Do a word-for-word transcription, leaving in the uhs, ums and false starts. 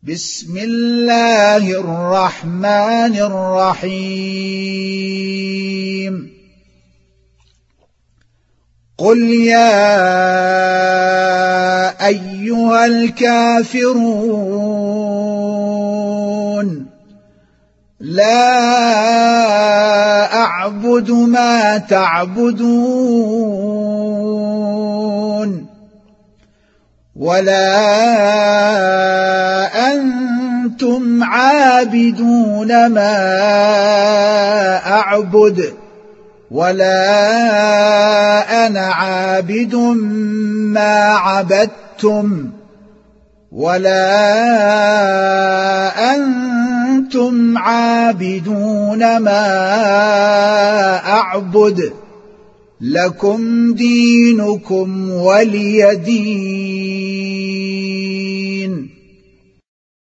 بسم الله الرحمن الرحيم قل يا أيها الكافرون لا أعبد ما تعبدون ولا أنتم عابدون ما أعبد ولا أنا عابد ما عبدتم ولا أنتم عابدون ما أعبد لكم دينكم ولي دين.